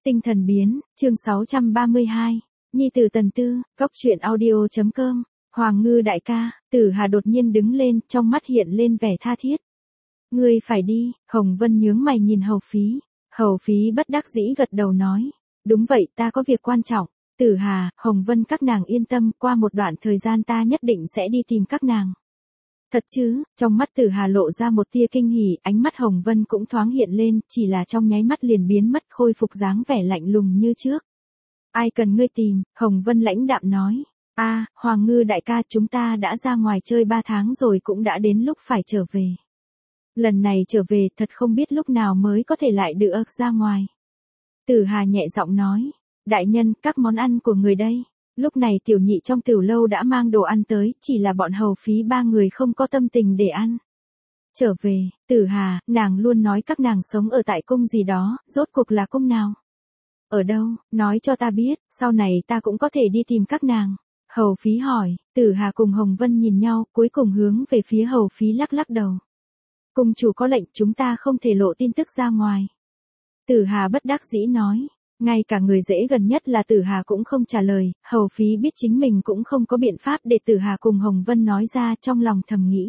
Tinh thần biến, chương 632, Nhi tử Tần Tư, góc truyện audio.com, Hoàng Ngư đại ca, Tử Hà đột nhiên đứng lên, trong mắt hiện lên vẻ tha thiết. Ngươi phải đi, Hồng Vân nhướng mày nhìn Hầu Phí bất đắc dĩ gật đầu nói, đúng vậy ta có việc quan trọng, Tử Hà, Hồng Vân các nàng yên tâm, qua một đoạn thời gian ta nhất định sẽ đi tìm các nàng. Thật chứ, trong mắt Tử Hà lộ ra một tia kinh hỉ, ánh mắt Hồng Vân cũng thoáng hiện lên, chỉ là trong nháy mắt liền biến mất khôi phục dáng vẻ lạnh lùng như trước. Ai cần ngươi tìm, Hồng Vân lãnh đạm nói. Hoàng Ngư đại ca chúng ta đã ra ngoài chơi 3 tháng rồi cũng đã đến lúc phải trở về. Lần này trở về thật không biết lúc nào mới có thể lại được ra ngoài. Tử Hà nhẹ giọng nói, đại nhân các món ăn của người đây. Lúc này tiểu nhị trong tiểu lâu đã mang đồ ăn tới, chỉ là bọn Hầu Phí 3 người không có tâm tình để ăn. Trở về, Tử Hà, nàng luôn nói các nàng sống ở tại cung gì đó, rốt cuộc là cung nào? Ở đâu, nói cho ta biết, sau này ta cũng có thể đi tìm các nàng. Hầu Phí hỏi, Tử Hà cùng Hồng Vân nhìn nhau, cuối cùng hướng về phía Hầu Phí lắc lắc đầu. Cung chủ có lệnh chúng ta không thể lộ tin tức ra ngoài. Tử Hà bất đắc dĩ nói. Ngay cả người dễ gần nhất là Tử Hà cũng không trả lời, Hầu Phí biết chính mình cũng không có biện pháp để Tử Hà cùng Hồng Vân nói ra, trong lòng thầm nghĩ.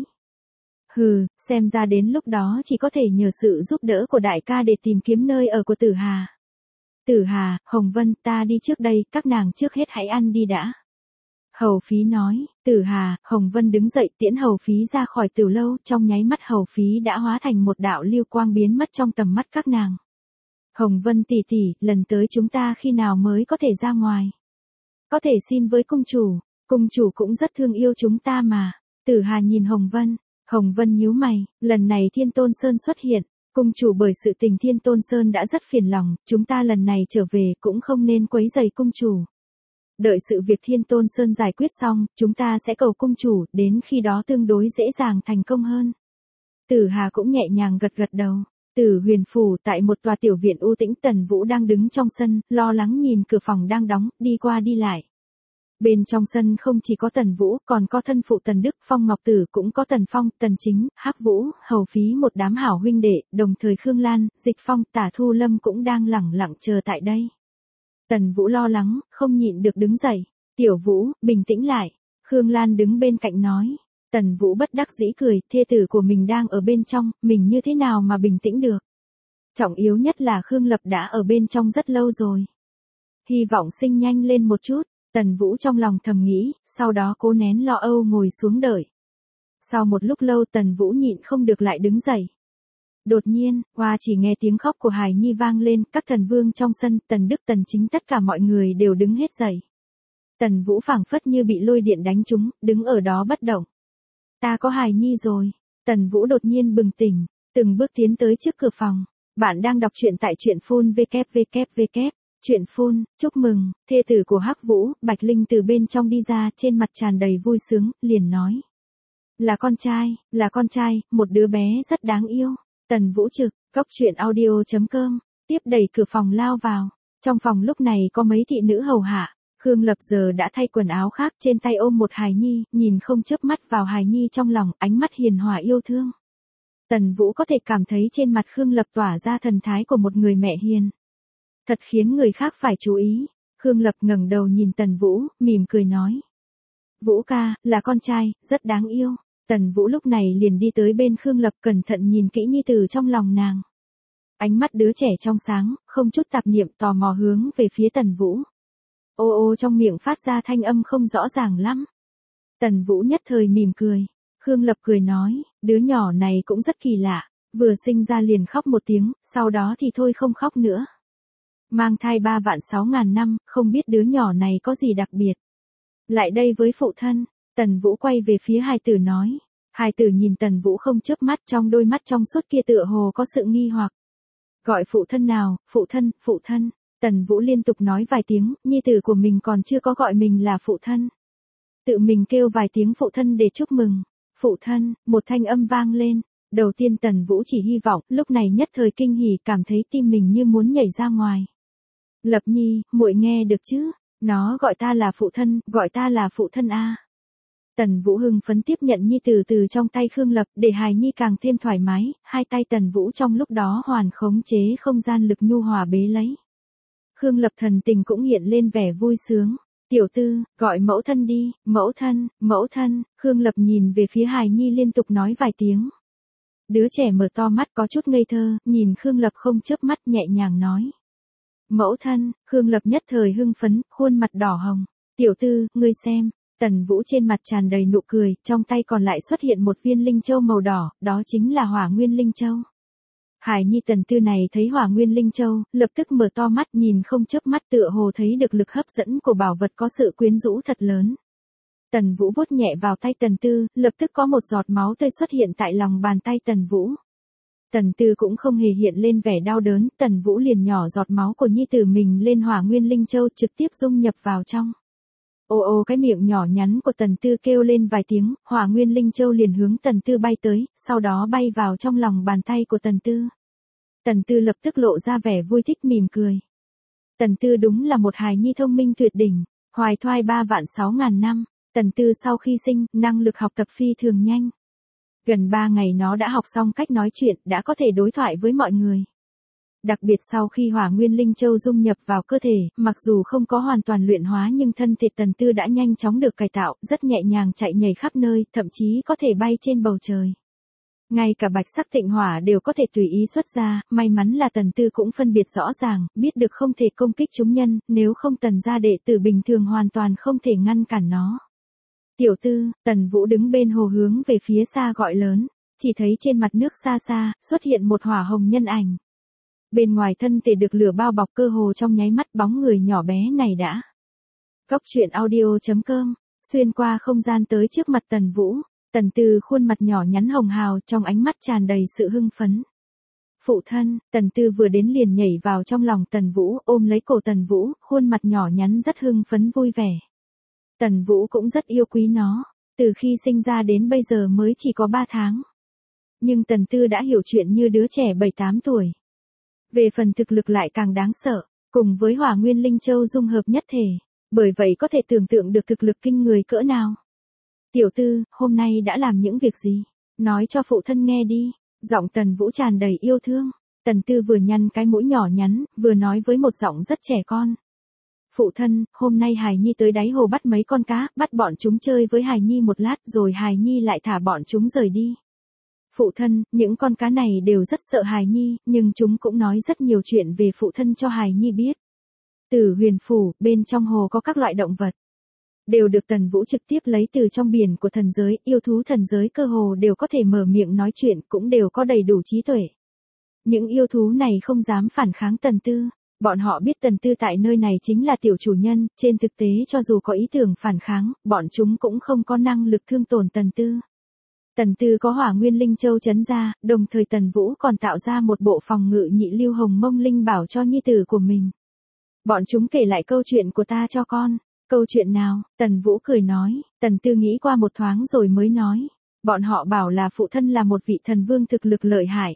Xem ra đến lúc đó chỉ có thể nhờ sự giúp đỡ của đại ca để tìm kiếm nơi ở của Tử Hà. Tử Hà, Hồng Vân ta đi trước đây, các nàng trước hết hãy ăn đi đã. Hầu Phí nói, Tử Hà, Hồng Vân đứng dậy tiễn Hầu Phí ra khỏi tiểu lâu, trong nháy mắt Hầu Phí đã hóa thành một đạo lưu quang biến mất trong tầm mắt các nàng. Hồng Vân tỷ tỷ, lần tới chúng ta khi nào mới có thể ra ngoài? Có thể xin với cung chủ cũng rất thương yêu chúng ta mà. Tử Hà nhìn Hồng Vân nhíu mày, lần này Thiên Tôn Sơn xuất hiện, cung chủ bởi sự tình Thiên Tôn Sơn đã rất phiền lòng, chúng ta lần này trở về cũng không nên quấy rầy cung chủ. Đợi sự việc Thiên Tôn Sơn giải quyết xong, chúng ta sẽ cầu cung chủ, đến khi đó tương đối dễ dàng thành công hơn. Tử Hà cũng nhẹ nhàng gật gật đầu. Tử Huyền phủ tại một tòa tiểu viện u tĩnh, Tần Vũ đang đứng trong sân, lo lắng nhìn cửa phòng đang đóng, đi qua đi lại. Bên trong sân không chỉ có Tần Vũ, còn có thân phụ Tần Đức, Phong Ngọc Tử, cũng có Tần Phong, Tần Chính, Hắc Vũ, Hầu Phí, một đám hảo huynh đệ, đồng thời Khương Lan, Dịch Phong, Tả Thu Lâm cũng đang lẳng lặng chờ tại đây. Tần Vũ lo lắng, không nhịn được đứng dậy. Tiểu Vũ, bình tĩnh lại. Khương Lan đứng bên cạnh nói. Tần Vũ bất đắc dĩ cười, thê tử của mình đang ở bên trong, mình như thế nào mà bình tĩnh được. Trọng yếu nhất là Khương Lập đã ở bên trong rất lâu rồi. Hy vọng sinh nhanh lên một chút, Tần Vũ trong lòng thầm nghĩ, sau đó cố nén lo âu ngồi xuống đợi. Sau một lúc lâu Tần Vũ nhịn không được lại đứng dậy. Đột nhiên, chỉ nghe tiếng khóc của hài nhi vang lên, các thần vương trong sân, Tần Đức, Tần Chính tất cả mọi người đều đứng hết dậy. Tần Vũ phảng phất như bị lôi điện đánh trúng, đứng ở đó bất động. Ta có hài nhi rồi. Tần Vũ đột nhiên bừng tỉnh, từng bước tiến tới trước cửa phòng. Bạn đang đọc truyện tại truyện phun www. Truyện phun, chúc mừng, thê tử của Hắc Vũ, Bạch Linh từ bên trong đi ra, trên mặt tràn đầy vui sướng, liền nói. Là con trai, một đứa bé rất đáng yêu. Tần Vũ trực, góc truyện audio.com, tiếp đẩy cửa phòng lao vào. Trong phòng lúc này có mấy thị nữ hầu hạ. Khương Lập giờ đã thay quần áo khác, trên tay ôm một hài nhi, nhìn không chớp mắt vào hài nhi trong lòng, ánh mắt hiền hòa yêu thương. Tần Vũ có thể cảm thấy trên mặt Khương Lập tỏa ra thần thái của một người mẹ hiền. Thật khiến người khác phải chú ý. Khương Lập ngẩng đầu nhìn Tần Vũ, mỉm cười nói. Vũ ca, là con trai, rất đáng yêu. Tần Vũ lúc này liền đi tới bên Khương Lập, cẩn thận nhìn kỹ nhi tử trong lòng nàng. Ánh mắt đứa trẻ trong sáng, không chút tạp niệm, tò mò hướng về phía Tần Vũ. Ô trong miệng phát ra thanh âm không rõ ràng lắm. Tần Vũ nhất thời mỉm cười. Khương Lập cười nói, đứa nhỏ này cũng rất kỳ lạ, vừa sinh ra liền khóc một tiếng, sau đó thì thôi không khóc nữa. Mang thai 3.600.000 năm, không biết đứa nhỏ này có gì đặc biệt. Lại đây với phụ thân, Tần Vũ quay về phía hài tử nói. Hài tử nhìn Tần Vũ không chớp mắt, trong đôi mắt trong suốt kia tựa hồ có sự nghi hoặc. Gọi phụ thân nào, phụ thân. Tần Vũ liên tục nói vài tiếng, nhi tử của mình còn chưa có gọi mình là phụ thân. Tự mình kêu vài tiếng phụ thân để chúc mừng. Phụ thân, một thanh âm vang lên. Đầu tiên Tần Vũ chỉ hy vọng, lúc này nhất thời kinh hỉ, cảm thấy tim mình như muốn nhảy ra ngoài. Lập Nhi, muội nghe được chứ? Nó gọi ta là phụ thân a. Tần Vũ hưng phấn tiếp nhận nhi tử từ trong tay Khương Lập, để hài nhi càng thêm thoải mái, hai tay Tần Vũ trong lúc đó hoàn khống chế không gian lực nhu hòa bế lấy. Khương Lập thần tình cũng hiện lên vẻ vui sướng. Tiểu tư, gọi mẫu thân đi, mẫu thân, Khương Lập nhìn về phía hài nhi liên tục nói vài tiếng. Đứa trẻ mở to mắt có chút ngây thơ, nhìn Khương Lập không chớp mắt nhẹ nhàng nói. Mẫu thân, Khương Lập nhất thời hưng phấn, khuôn mặt đỏ hồng. Tiểu tư, ngươi xem. Tần Vũ trên mặt tràn đầy nụ cười, trong tay còn lại xuất hiện một viên linh châu màu đỏ, đó chính là Hỏa Nguyên Linh Châu. Hải nhi Tần Tư này thấy Hỏa Nguyên Linh Châu, lập tức mở to mắt nhìn không chớp mắt tựa hồ thấy được lực hấp dẫn của bảo vật có sự quyến rũ thật lớn. Tần Vũ vuốt nhẹ vào tay Tần Tư, lập tức có một giọt máu tươi xuất hiện tại lòng bàn tay Tần Vũ. Tần Tư cũng không hề hiện lên vẻ đau đớn, Tần Vũ liền nhỏ giọt máu của nhi tử mình lên Hỏa Nguyên Linh Châu trực tiếp dung nhập vào trong. Ô ô, cái miệng nhỏ nhắn của Tần Tư kêu lên vài tiếng, Hỏa Nguyên Linh Châu liền hướng Tần Tư bay tới, sau đó bay vào trong lòng bàn tay của Tần Tư. Tần Tư lập tức lộ ra vẻ vui thích mỉm cười. Tần Tư đúng là một hài nhi thông minh tuyệt đỉnh, hoài thoai 3.600.000 năm. Tần Tư sau khi sinh, năng lực học tập phi thường nhanh. Gần 3 ngày nó đã học xong cách nói chuyện, đã có thể đối thoại với mọi người. Đặc biệt sau khi Hỏa Nguyên Linh Châu dung nhập vào cơ thể, mặc dù không có hoàn toàn luyện hóa nhưng thân thể Tần Tư đã nhanh chóng được cải tạo, rất nhẹ nhàng chạy nhảy khắp nơi, thậm chí có thể bay trên bầu trời. Ngay cả bạch sắc thịnh hỏa đều có thể tùy ý xuất ra, may mắn là Tần Tư cũng phân biệt rõ ràng, biết được không thể công kích chúng nhân, nếu không Tần gia đệ tử bình thường hoàn toàn không thể ngăn cản nó. Tiểu tư, Tần Vũ đứng bên hồ hướng về phía xa gọi lớn, chỉ thấy trên mặt nước xa xa, xuất hiện một hỏa hồng nhân ảnh. Bên ngoài thân thể được lửa bao bọc cơ hồ trong nháy mắt bóng người nhỏ bé này đã. Cốc truyện audio.com, xuyên qua không gian tới trước mặt Tần Vũ, Tần Tư khuôn mặt nhỏ nhắn hồng hào trong ánh mắt tràn đầy sự hưng phấn. Phụ thân, Tần Tư vừa đến liền nhảy vào trong lòng Tần Vũ, ôm lấy cổ Tần Vũ, khuôn mặt nhỏ nhắn rất hưng phấn vui vẻ. Tần Vũ cũng rất yêu quý nó, từ khi sinh ra đến bây giờ mới chỉ có 3 tháng. Nhưng Tần Tư đã hiểu chuyện như đứa trẻ 7-8 tuổi. Về phần thực lực lại càng đáng sợ, cùng với Hỏa Nguyên Linh Châu dung hợp nhất thể, bởi vậy có thể tưởng tượng được thực lực kinh người cỡ nào. Tiểu tư, hôm nay đã làm những việc gì? Nói cho phụ thân nghe đi. Giọng Tần Vũ tràn đầy yêu thương. Tần Tư vừa nhăn cái mũi nhỏ nhắn, vừa nói với một giọng rất trẻ con. Phụ thân, hôm nay Hải Nhi tới đáy hồ bắt mấy con cá, bắt bọn chúng chơi với Hải Nhi một lát rồi Hải Nhi lại thả bọn chúng rời đi. Phụ thân, những con cá này đều rất sợ Hải Nhi, nhưng chúng cũng nói rất nhiều chuyện về phụ thân cho Hải Nhi biết. Từ huyền phủ, bên trong hồ có các loại động vật. Đều được Tần Vũ trực tiếp lấy từ trong biển của thần giới, yêu thú thần giới cơ hồ đều có thể mở miệng nói chuyện, cũng đều có đầy đủ trí tuệ. Những yêu thú này không dám phản kháng Tần Tư, bọn họ biết Tần Tư tại nơi này chính là tiểu chủ nhân, trên thực tế cho dù có ý tưởng phản kháng, bọn chúng cũng không có năng lực thương tổn Tần Tư. Tần Tư có Hỏa Nguyên Linh Châu trấn ra, đồng thời Tần Vũ còn tạo ra một bộ phòng ngự nhị lưu hồng mông linh bảo cho nhi tử của mình. Bọn chúng kể lại câu chuyện của ta cho con. Câu chuyện nào? Tần Vũ cười nói. Tần Tư nghĩ qua một thoáng rồi mới nói. Bọn họ bảo là phụ thân là một vị thần vương thực lực lợi hại.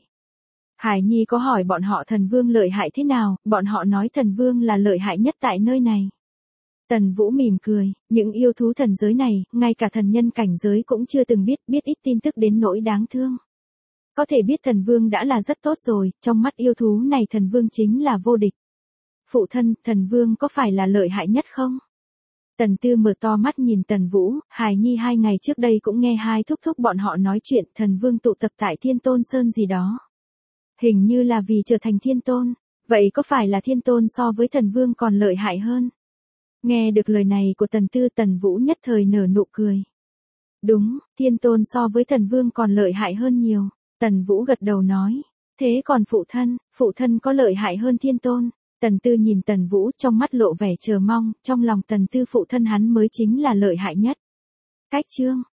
Hải Nhi có hỏi bọn họ thần vương lợi hại thế nào, bọn họ nói thần vương là lợi hại nhất tại nơi này. Tần Vũ mỉm cười, những yêu thú thần giới này, ngay cả thần nhân cảnh giới cũng chưa từng biết ít tin tức đến nỗi đáng thương. Có thể biết thần vương đã là rất tốt rồi, trong mắt yêu thú này thần vương chính là vô địch. Phụ thân, thần vương có phải là lợi hại nhất không? Tần Tư mở to mắt nhìn Tần Vũ, Hải Nhi 2 ngày trước đây cũng nghe hai thúc thúc bọn họ nói chuyện thần vương tụ tập tại Thiên Tôn Sơn gì đó. Hình như là vì trở thành Thiên Tôn, vậy có phải là Thiên Tôn so với thần vương còn lợi hại hơn? Nghe được lời này của Tần Tư, Tần Vũ nhất thời nở nụ cười. Đúng, Thiên Tôn so với thần vương còn lợi hại hơn nhiều. Tần Vũ gật đầu nói, thế còn phụ thân có lợi hại hơn Thiên Tôn? Tần Tư nhìn Tần Vũ trong mắt lộ vẻ chờ mong, trong lòng Tần Tư phụ thân hắn mới chính là lợi hại nhất. Cách chương